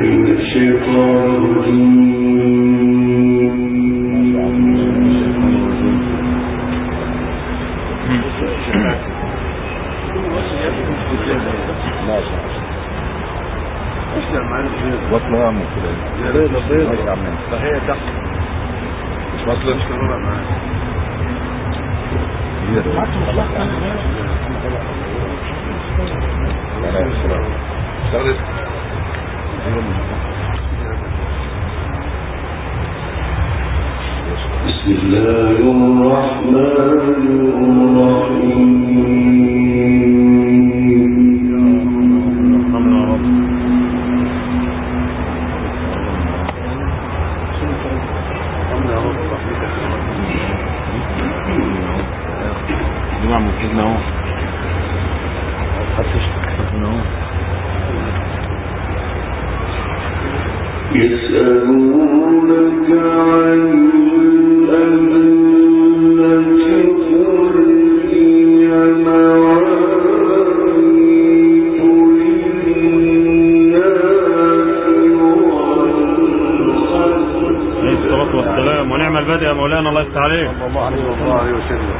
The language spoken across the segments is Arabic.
وصلها مو كده يا ريت بسيط يا عم هي تحت مش وصلت كده معاك بسم الله الرحمن الرحيم يسألونك عن الأهلة قل هي مواقيت للناس الصلاة والسلام ونعم البدء يا مولانا الله يفتح عليك صلى الله عليه وسلم.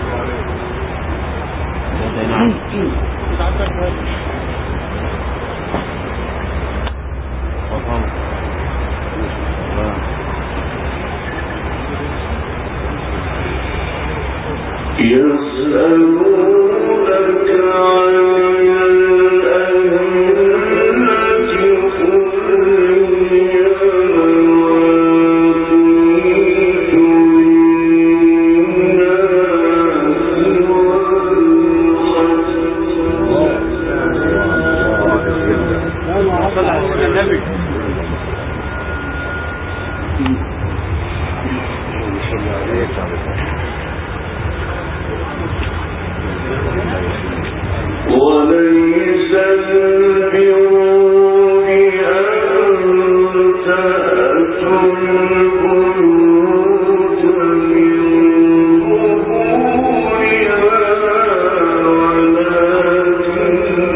يسألونك عن الأهلة قل هي مواقيت للناس وليس البر بأن تأتوا البيوت من ظهورها ولكن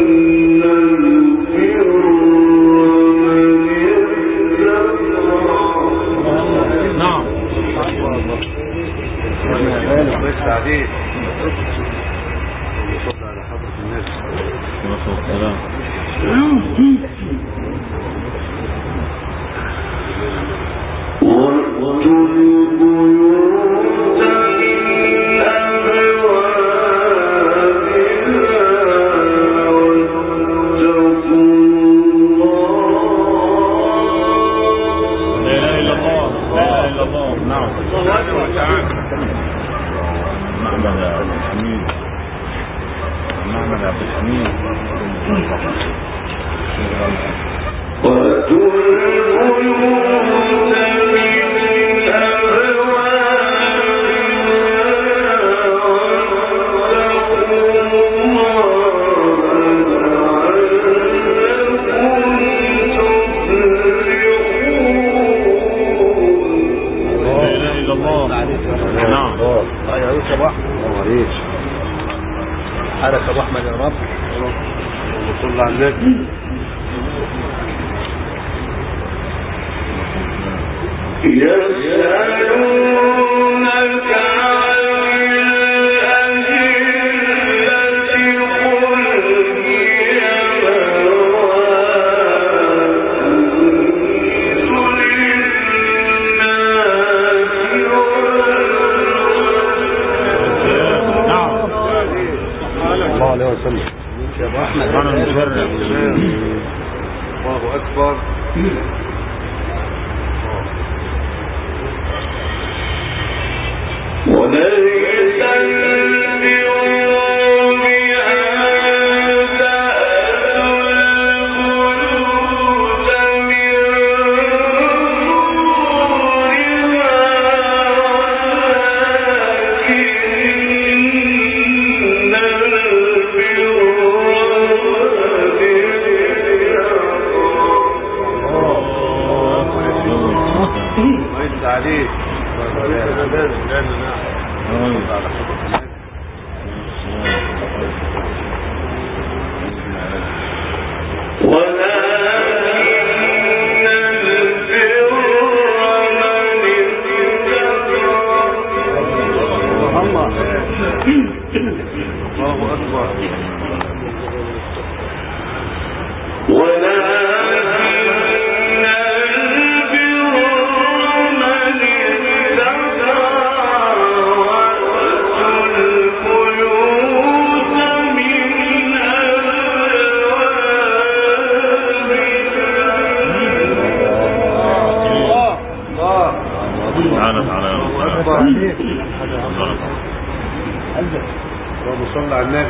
البر من اتقى. نعم عليه صلى على حضرة الناس الصلاة والسلام وَأْتُوا الْبُيُوتَ مِنْ أَبْوَابِهَا وَاتَّقُوا الله. لا إله إلا الله لا إله إلا الله. نعم سبحانه وتعالى. نعم يا عبد الحميد نعم يا عبد الحميد. وَأْتُوا الْبُيُوتَ حركة رحمة يا رب وصلى على النبي. يسألونك عن الأهلة قل هي مواقيت للناس نعم الله عليه وسلم. يا ابو احمد انا المشرف. الله اكبر. وليس البر بأن تأتوا البيوت من ظهورها ولكن ويد عليك ولكن أكبر. اللهم صل على النبي.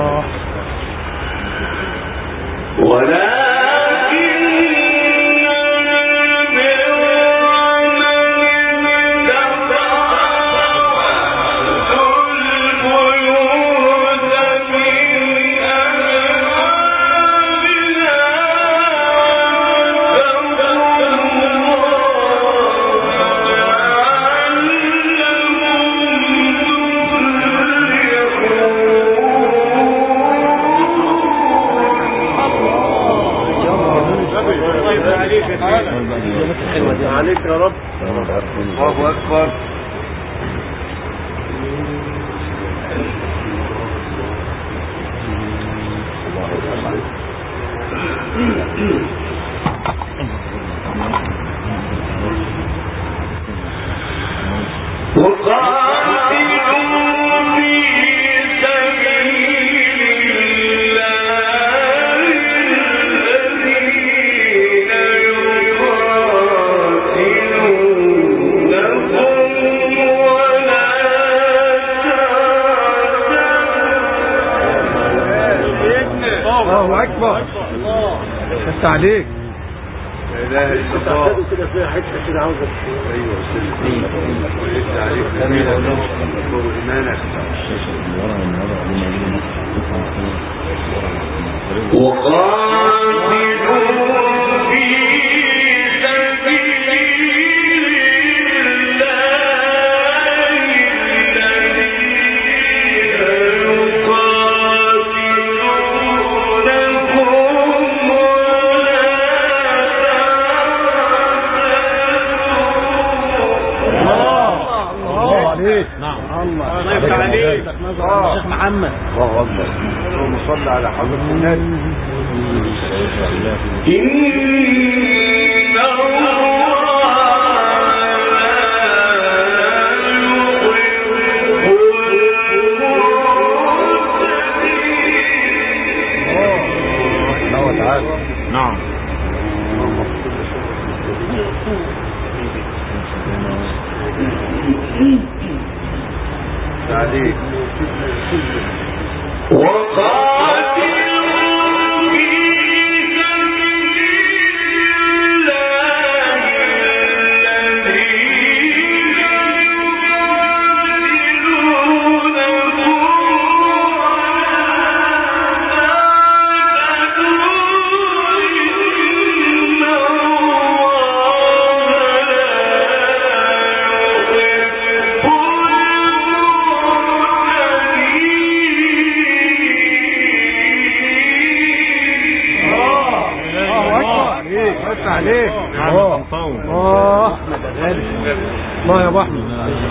عليك يا رب. الله أكبر. الله أكبر. شفت عليك. لا إله إلا الله. كده فيها حتة كده عاوزة. أيوة ويشفت عليك جميل وإيمانك. الله يفتح عليك. الشيخ محمد. الله أكبر. اللهم صل على حضرة النبي. نعم. عليك. عليك. الله يا ابو احمد.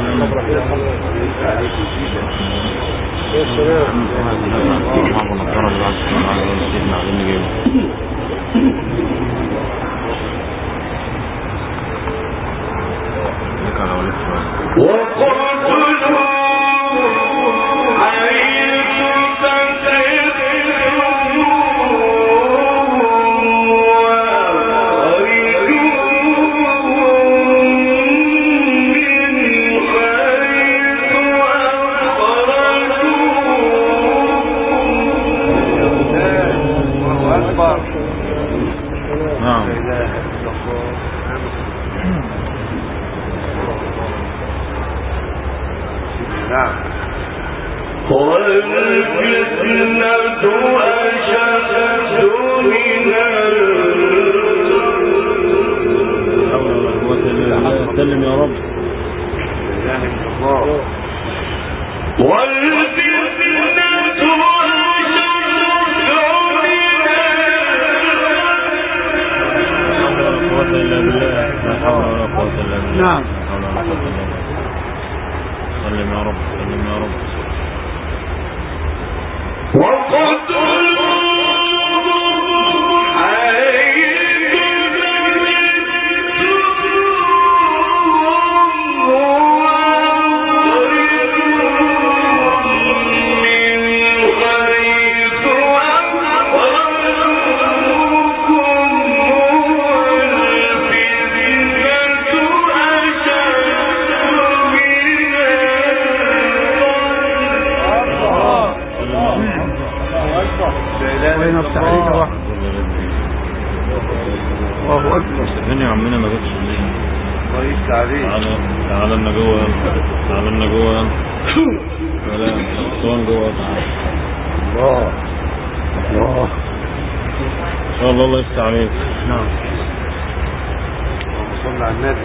سلم يا رب. نعم. سلم يا رب. سلم يا رب. Yeah. تعال لنا جوه، تعال لنا جوه، ولا صون جوه. الله الله ان شاء الله. الله يفتح عليك. نعم. اللهم صل على النبي.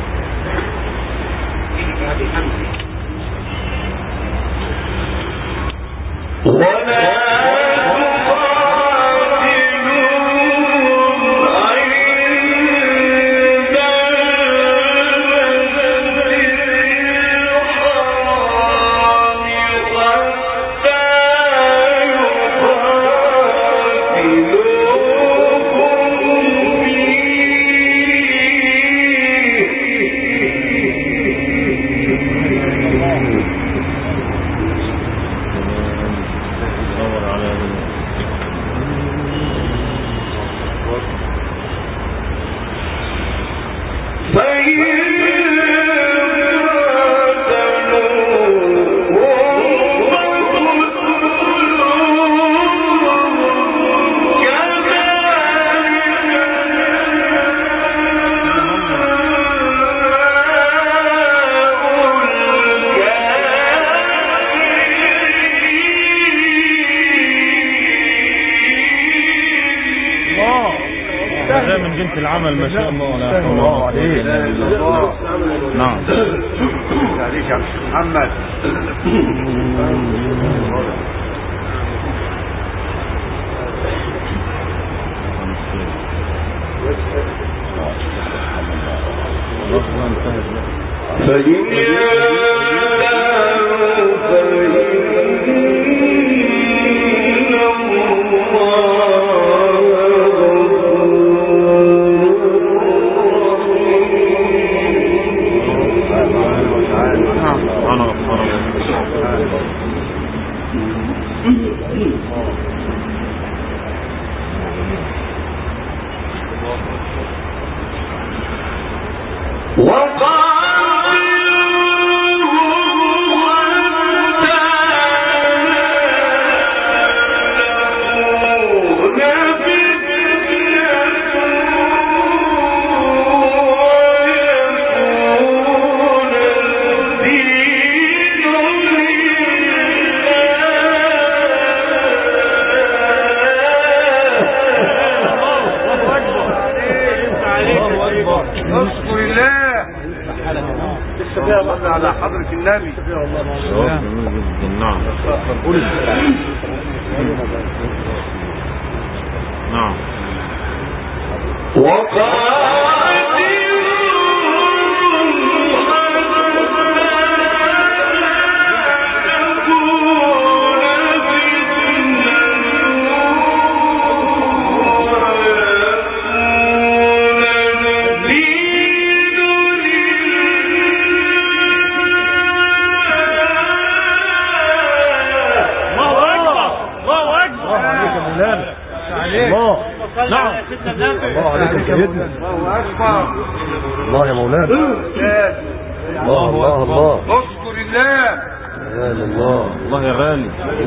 من جنس العمل ما شاء الله. لا حول الله عليك. نعم. عليك يا محمد. على حضرة النبي. نعم. نعم. الله عليك يا سيدنا. الله اكبر. الله يا مولانا. الله الله الله. اذكر الله. يا الله. الله يا غالي.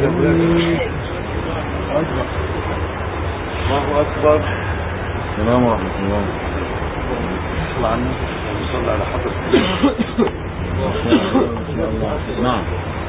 الله اكبر. السلام ورحمة الله. صلى على النبي. صلى على حضرة الله. نعم.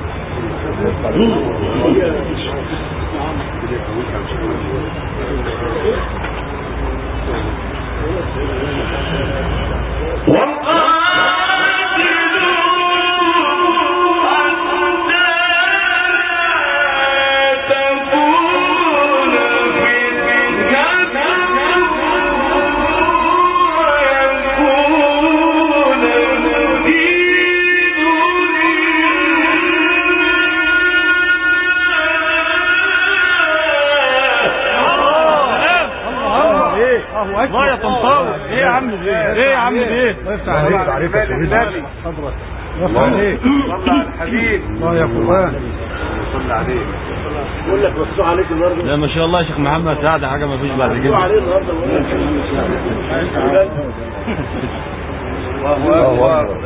الله يا طنطاوي. ايه يا عم ايه يا عم ايه؟ الله عليك يا سيدي. الله عليك. صلى على الحبيب. الله يا قرآن. صلى عليك. بقول لك بصوا عليك النهارده. لا ما شاء الله يا شيخ محمد سعد حاجه ما فيش بعد كده. بصوا عليه النهارده. الله اكبر.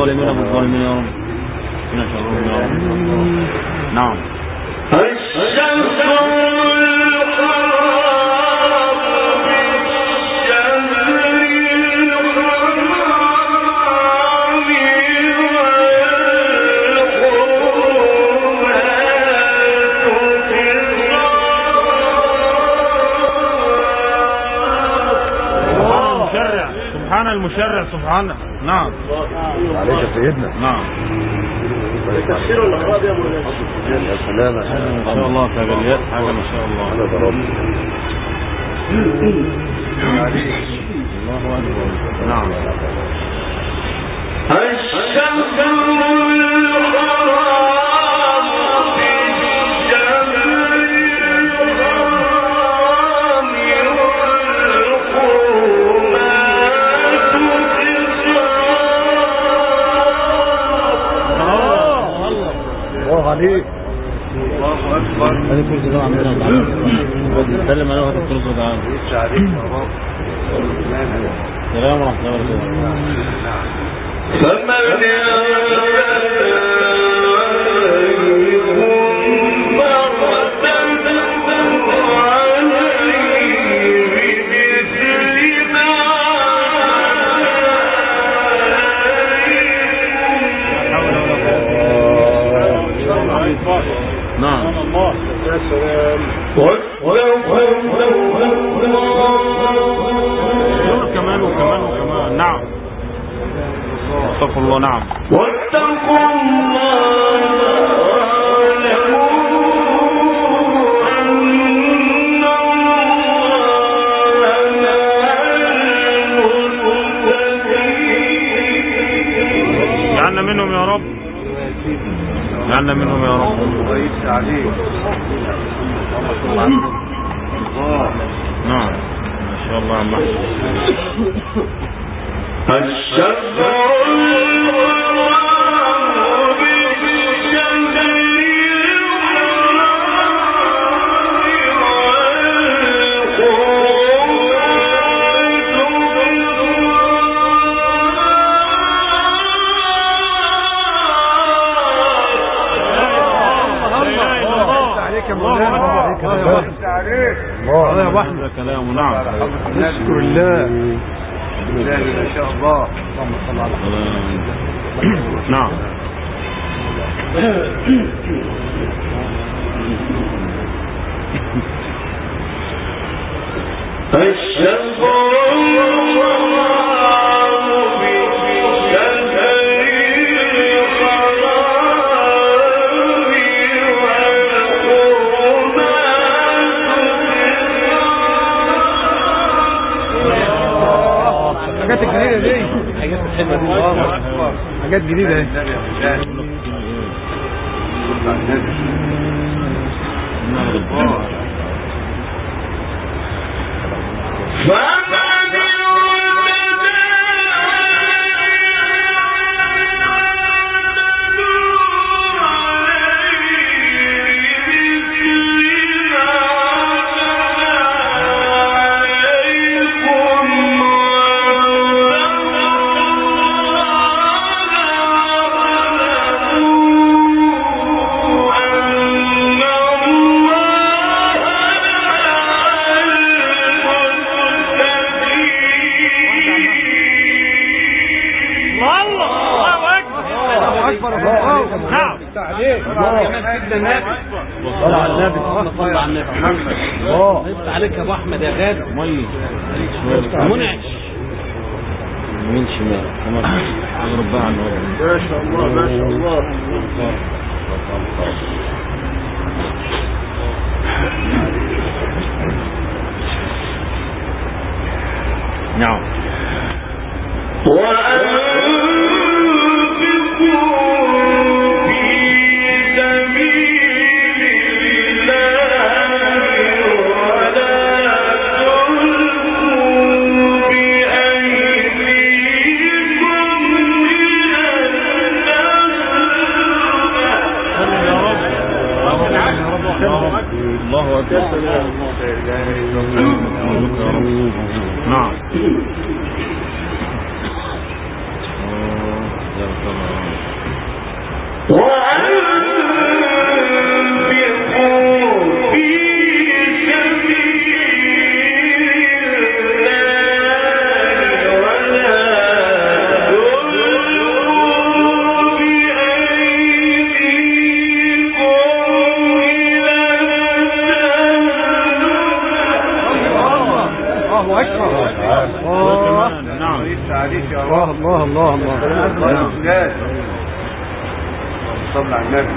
الظالمين بالظالمين يا رب. ربنا شرهم يا رب. نعم. سبحان المشرع سبحانه. نعم معلش يا سيدنا. نعم تفسير الأخراج يا مولانا. يا سلام ما شاء الله تجليات حاجة ما شاء الله. أنا ضربت. الله أكبر. نعم عليك. الله أكبر. هذه الكرسي ده عندنا بنتكلم عليه وقت الكرسي ده عندنا. السلام ورحمة الله نعم. يا سلام. كمان وكمان وكمان. نعم استغفر الله. نعم واتقوا جعلنا منهم يا رب. جعلنا منهم يا رب. رئيس عليك. نعم ما شاء الله عم الله يا وحده كلامه. نعم نشكر الله. الله ما شاء الله. اللهم صل على نعم حاجات جديدة دي. حاجات حلوة دي. حاجات جديدة اهي. عليك يا ابو احمد يا غالي. منعش من شمال كمان اغرب بقى عن الوضع. ما شاء الله ما شاء الله. نعم الله أكبر. نعم الله الله صلى على النبي.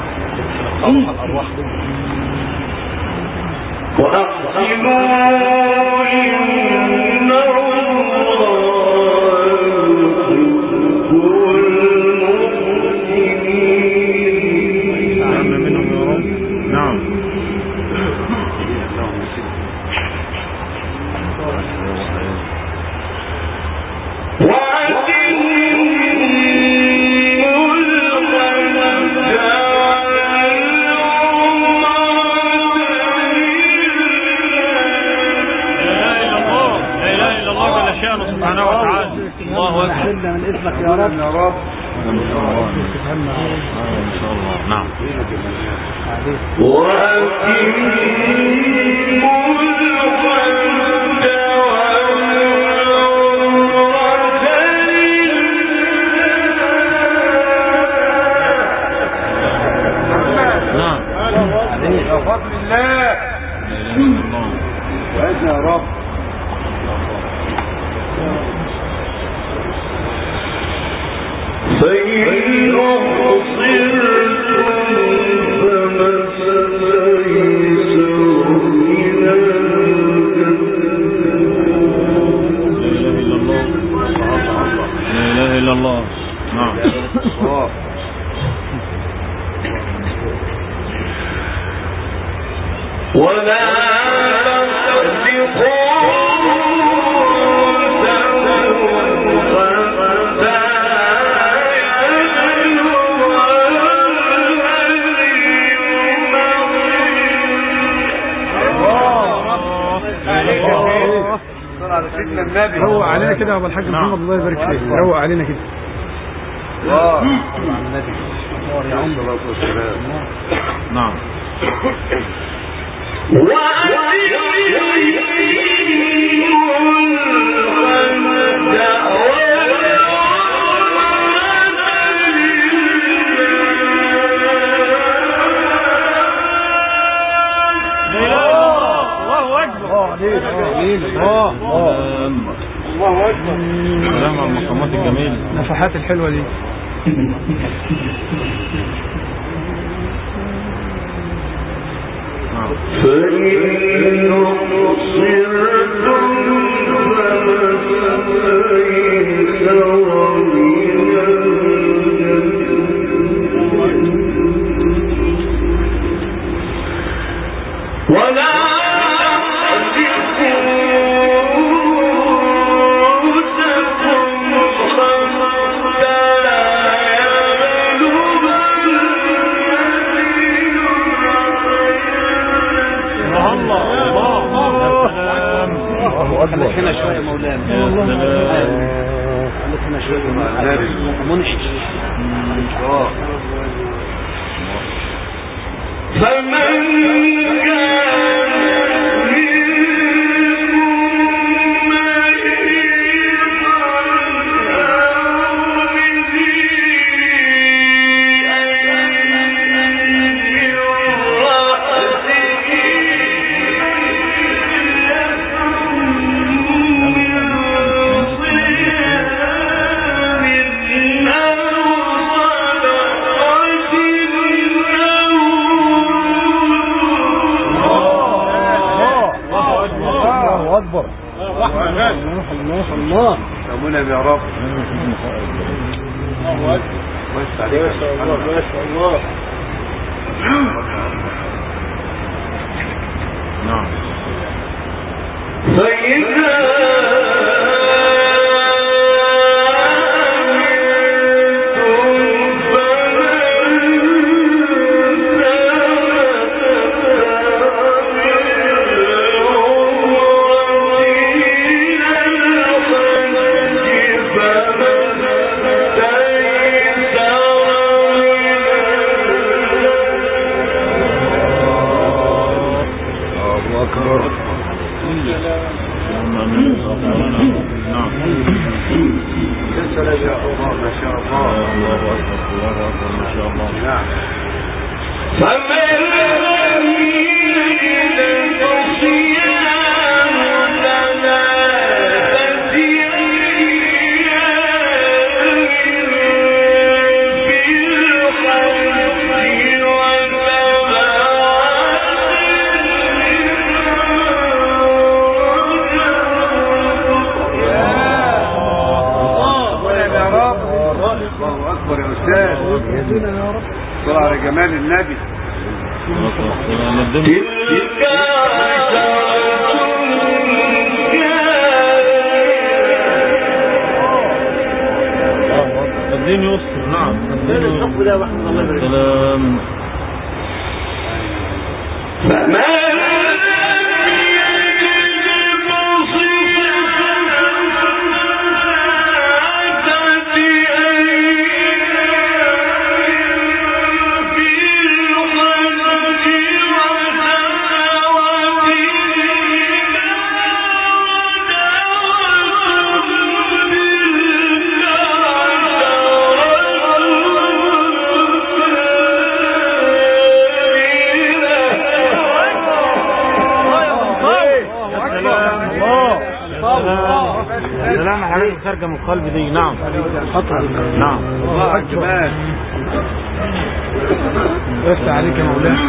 من اسمك يا رب يا رب ان شاء الله. نعم. بفضل الله وعدنا يا رب. روق علينا كده يا ابو الحاج محمد، الله يبارك فيك. روق علينا كده. الله على النبي يا عم الله والسلام. نعم. الله اكبر. سلام على المقامات الجميلة، النفحات الحلوة دي. خليك هنا شوية مولانا. خليك هنا شوية منعش. فمن اكبر. الله سلامونا يا رب. ما شاء الله ما شاء الله. نعم. جمال النبي. تلك الدين يسر. نعم السلام. سلام حبيبي خارجه من القلب دي. نعم نعم الله أكبر. افتح عليك يا مولانا.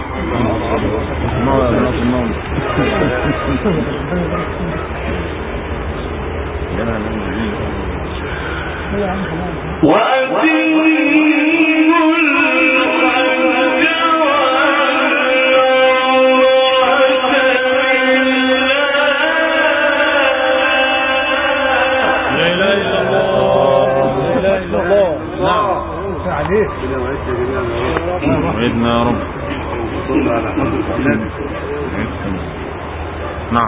عليك وعدنا يا رب. صلى على حضرة النبي. نعم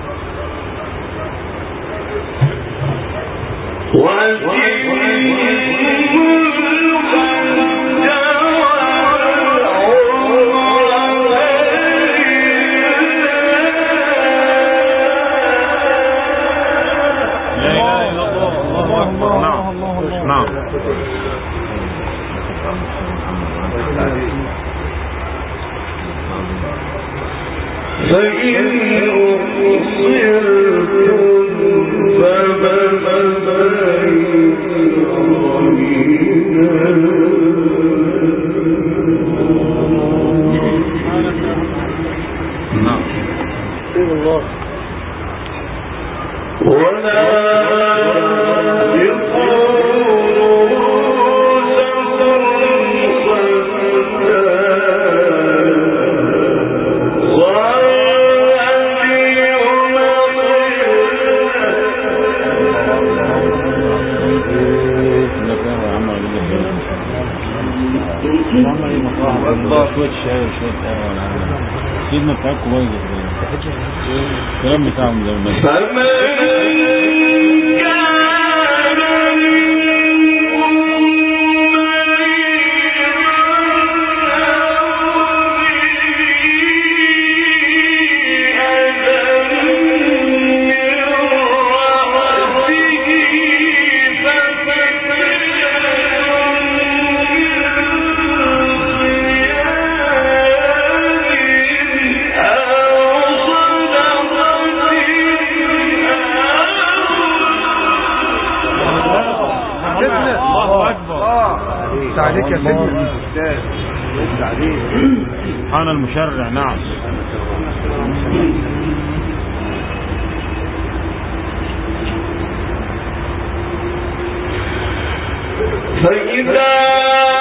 نعم شوية شاي وشوية قهوة ولا حاجة. سيدنا بتاعكم بايظ الكلام بتاعهم زي ما عليك يا سيدنا. سبحان المشرع. نعم فإذا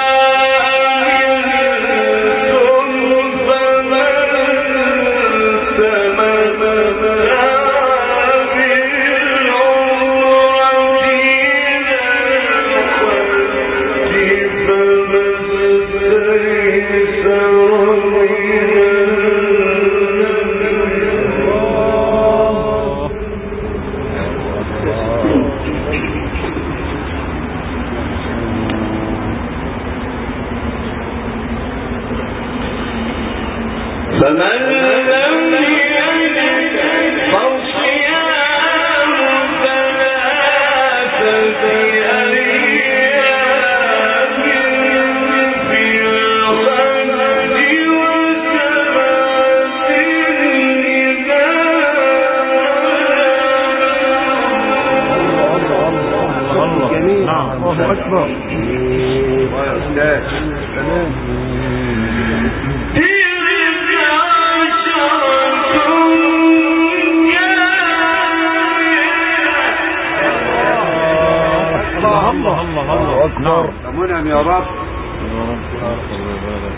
الله أكبر. الله الله الله أكبر. منعم يا رب.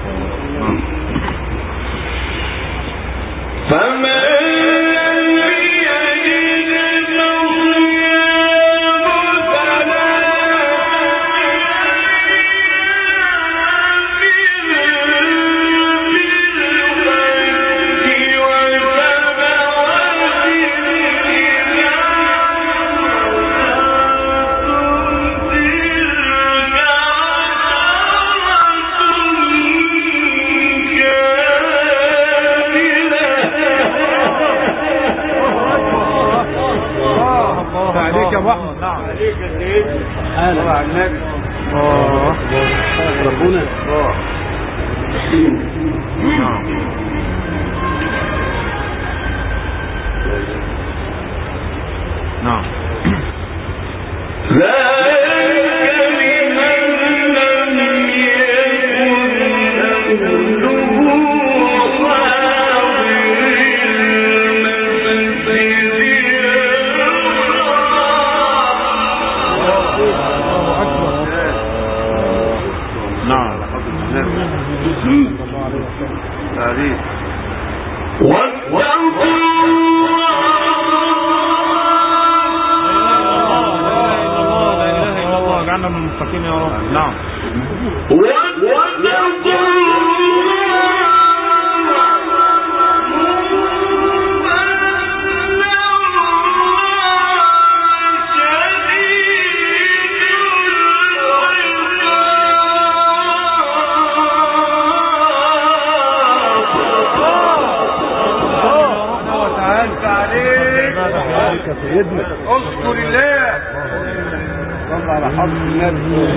اذكر الله صل على حضرة النبي.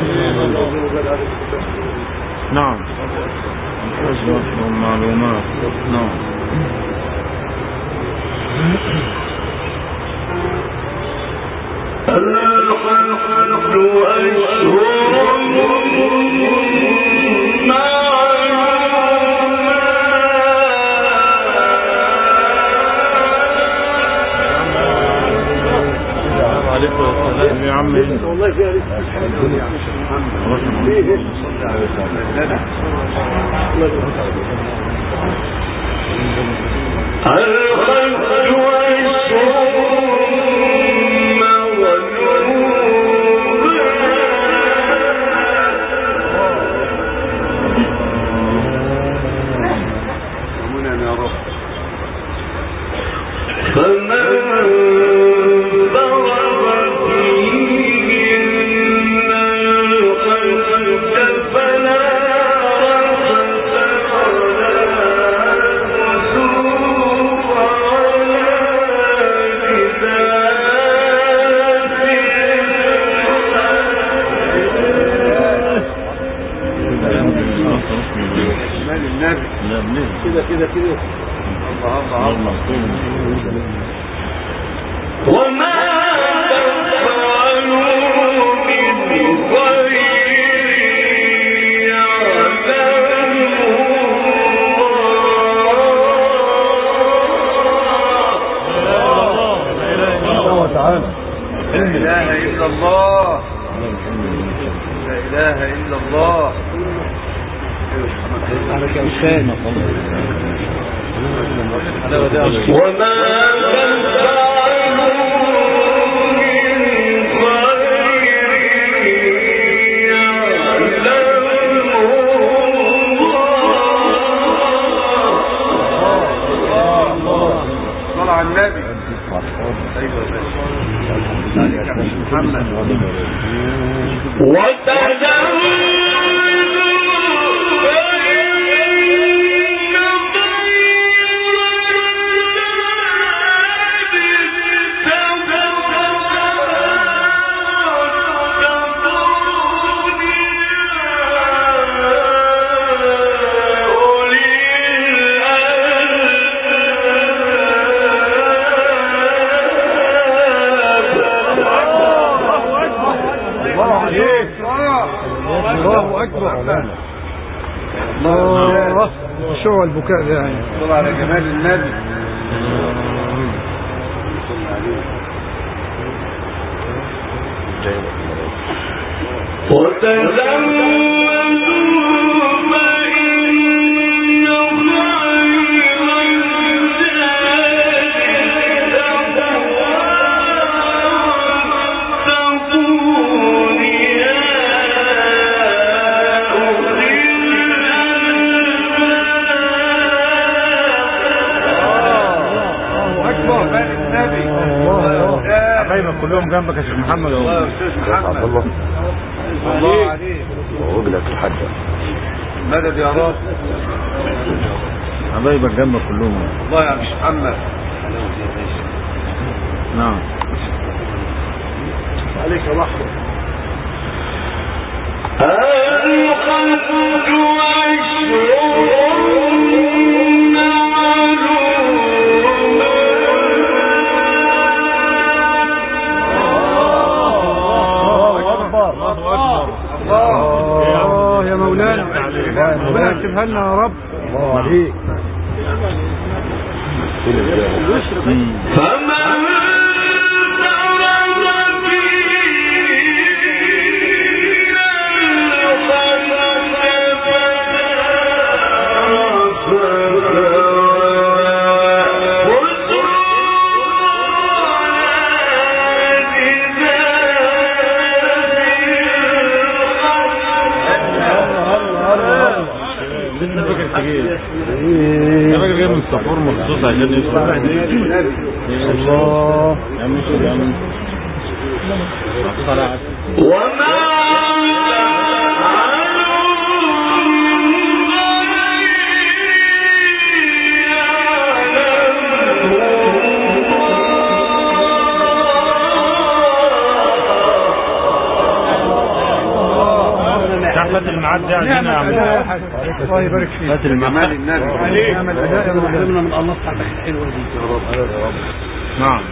نعم أصبح المعلومات. نعم يا عم والله فيها كده الله وما تفعلوا من خير يعلمه الله تعالى. لا إله إلا الله، لا إله إلا الله. عليك يا أستاذ. وما النبي محمد الله أكبر. الله شو البكاء ده يعني. صلى على جمال النبي. وتزودوا فإن خير الزاد حبايبك كلهم جنبك يا شيخ محمد. الله يا استاذ محمد. الله الله عليك. وجلك الحاجة. مدد يا رب. حبايبك جنبك كلهم. الله يا شيخ محمد. نعم. عليك يا بحر. الله يا مولانا ربنا يكتبها لنا يا رب. الله عليك. الراجل جاي من الصفور مخصوص عشان يسمع. الله يا عم شو يا عم. فات الميعاد ده عندنا يا عم. الله يبارك فيك. فات الميعاد النبي. نعمل اداء يا مولانا من الله بتاعتك الحلوه دي يا رب. نعم.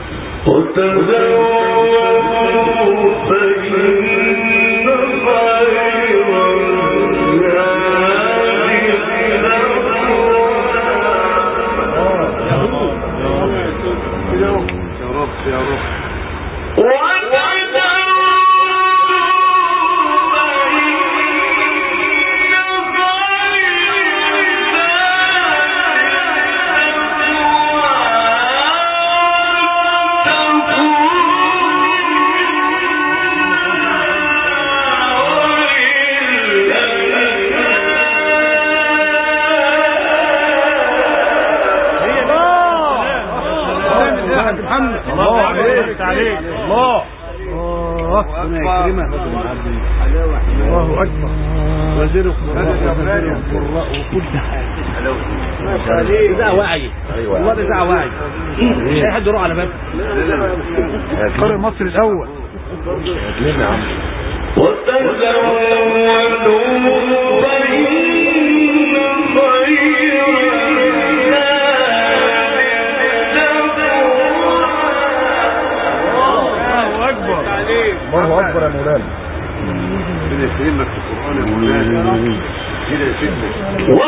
يا رب. الله عليك. الله ربنا يكرمك. الله اكبر. وزير القراء وكل حاجه. ده وعي. والله ده وعي. مش اي حد يروح على باب. قارئ مصر الاول. يا عم. الله أكبر يا مولانا. ربنا يكرمك في القرآن يا مولانا. كده يا سيدنا.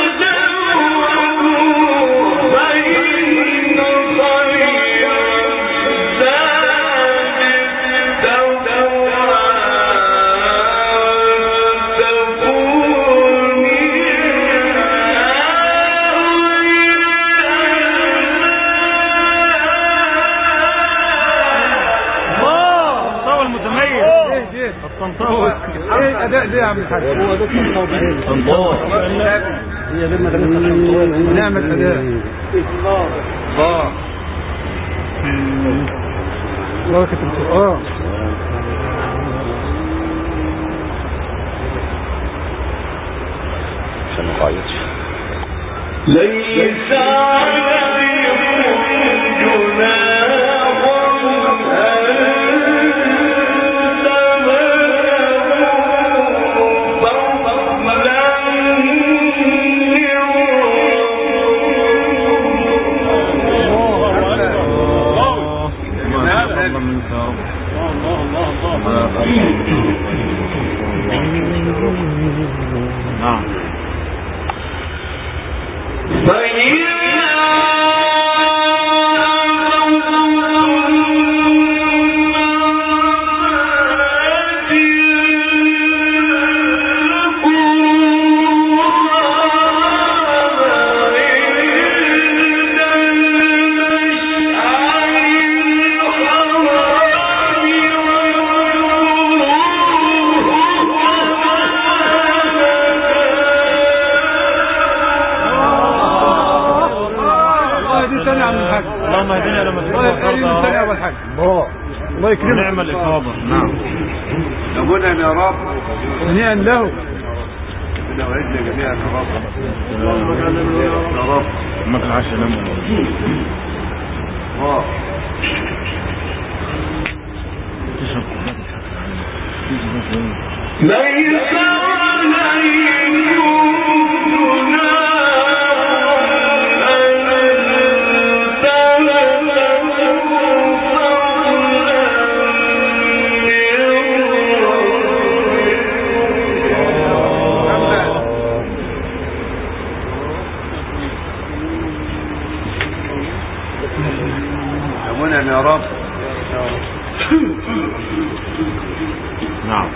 ايه الاداء ده يا عم الحاج؟ هو ده الله. هي دي مدرسه نعمل اداء. الله بركه القران. عشان ما تعيطش. ليس عليكم جناح نعم. اللهم اهدنا لما تحب وترضى. الله الله يكرمك. نعم الإصابة. نعم. لابد يا رب. هنيئا له. ربنا وعدنا جميعا يا رب. يا رب. ما تلعش نمو. تشرب كوباية ليس يا رب. نعم.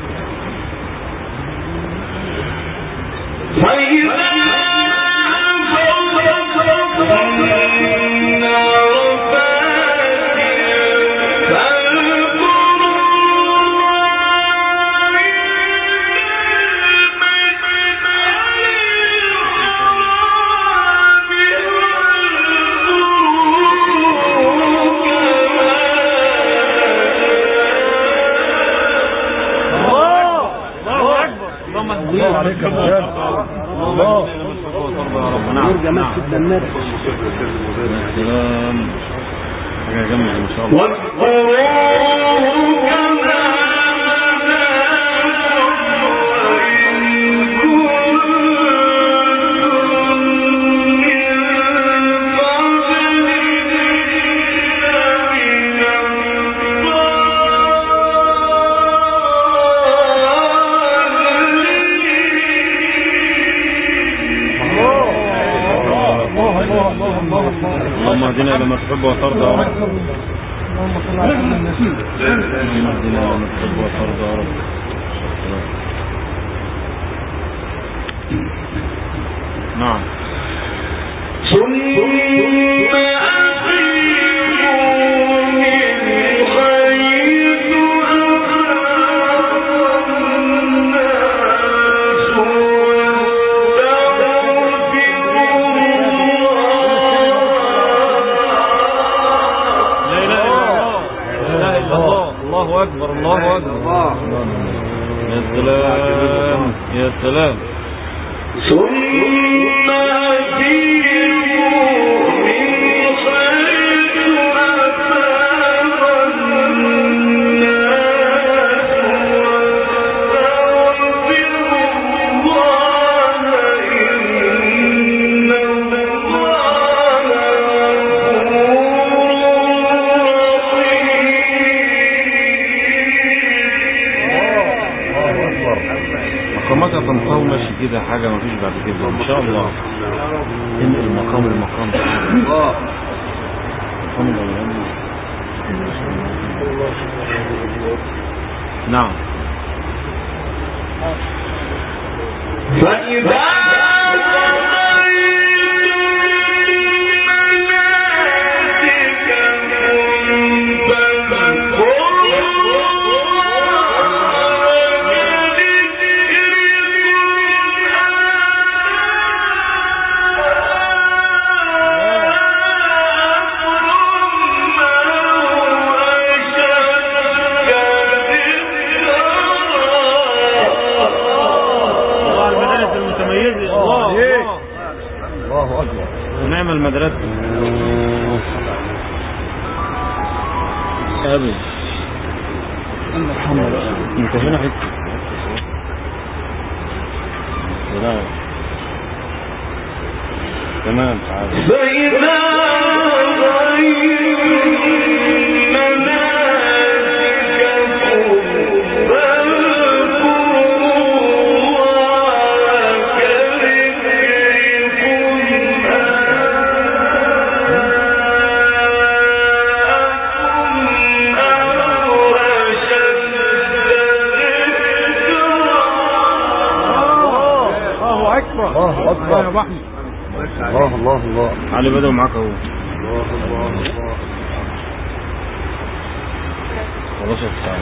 اللهم اهدنا لما تحب وترضى يا رب. اللهم صل على النبي. اللهم اهدنا لما تحب وترضى يا رب. نعم. الله أكبر. يا سلام يا سلام. ثم كده حاجة ما فيش بعد كده إن شاء الله. انقل المقام الله. المقام الأولاني. نعم. فإذا ونعم المدرسة أبد. الحمد لله. انت هنا حتة تمام. تعال. الله أكبر يا محمد. الله الله الله. علي بدأوا معاك اهو. الله الله الله. خلاص يا سعد.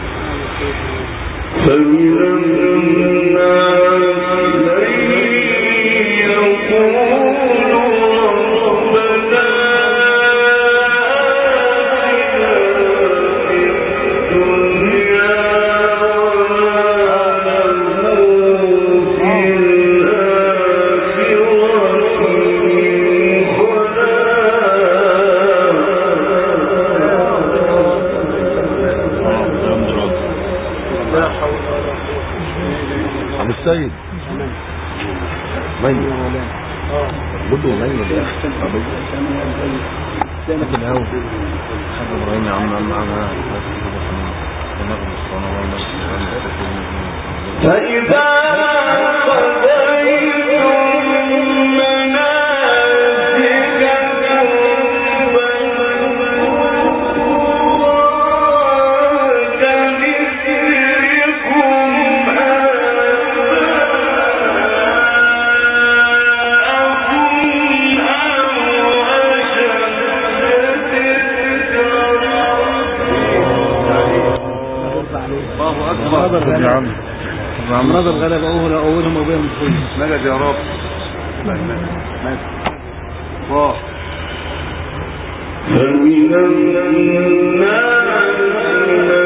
ميت بده ميت يا اخي سنة في الهوا حاج ابراهيم يا عم معنا بنغم الصنوات فإذا امراض الغلبة اولهم وبهم مدد يا رب الله فمن الناس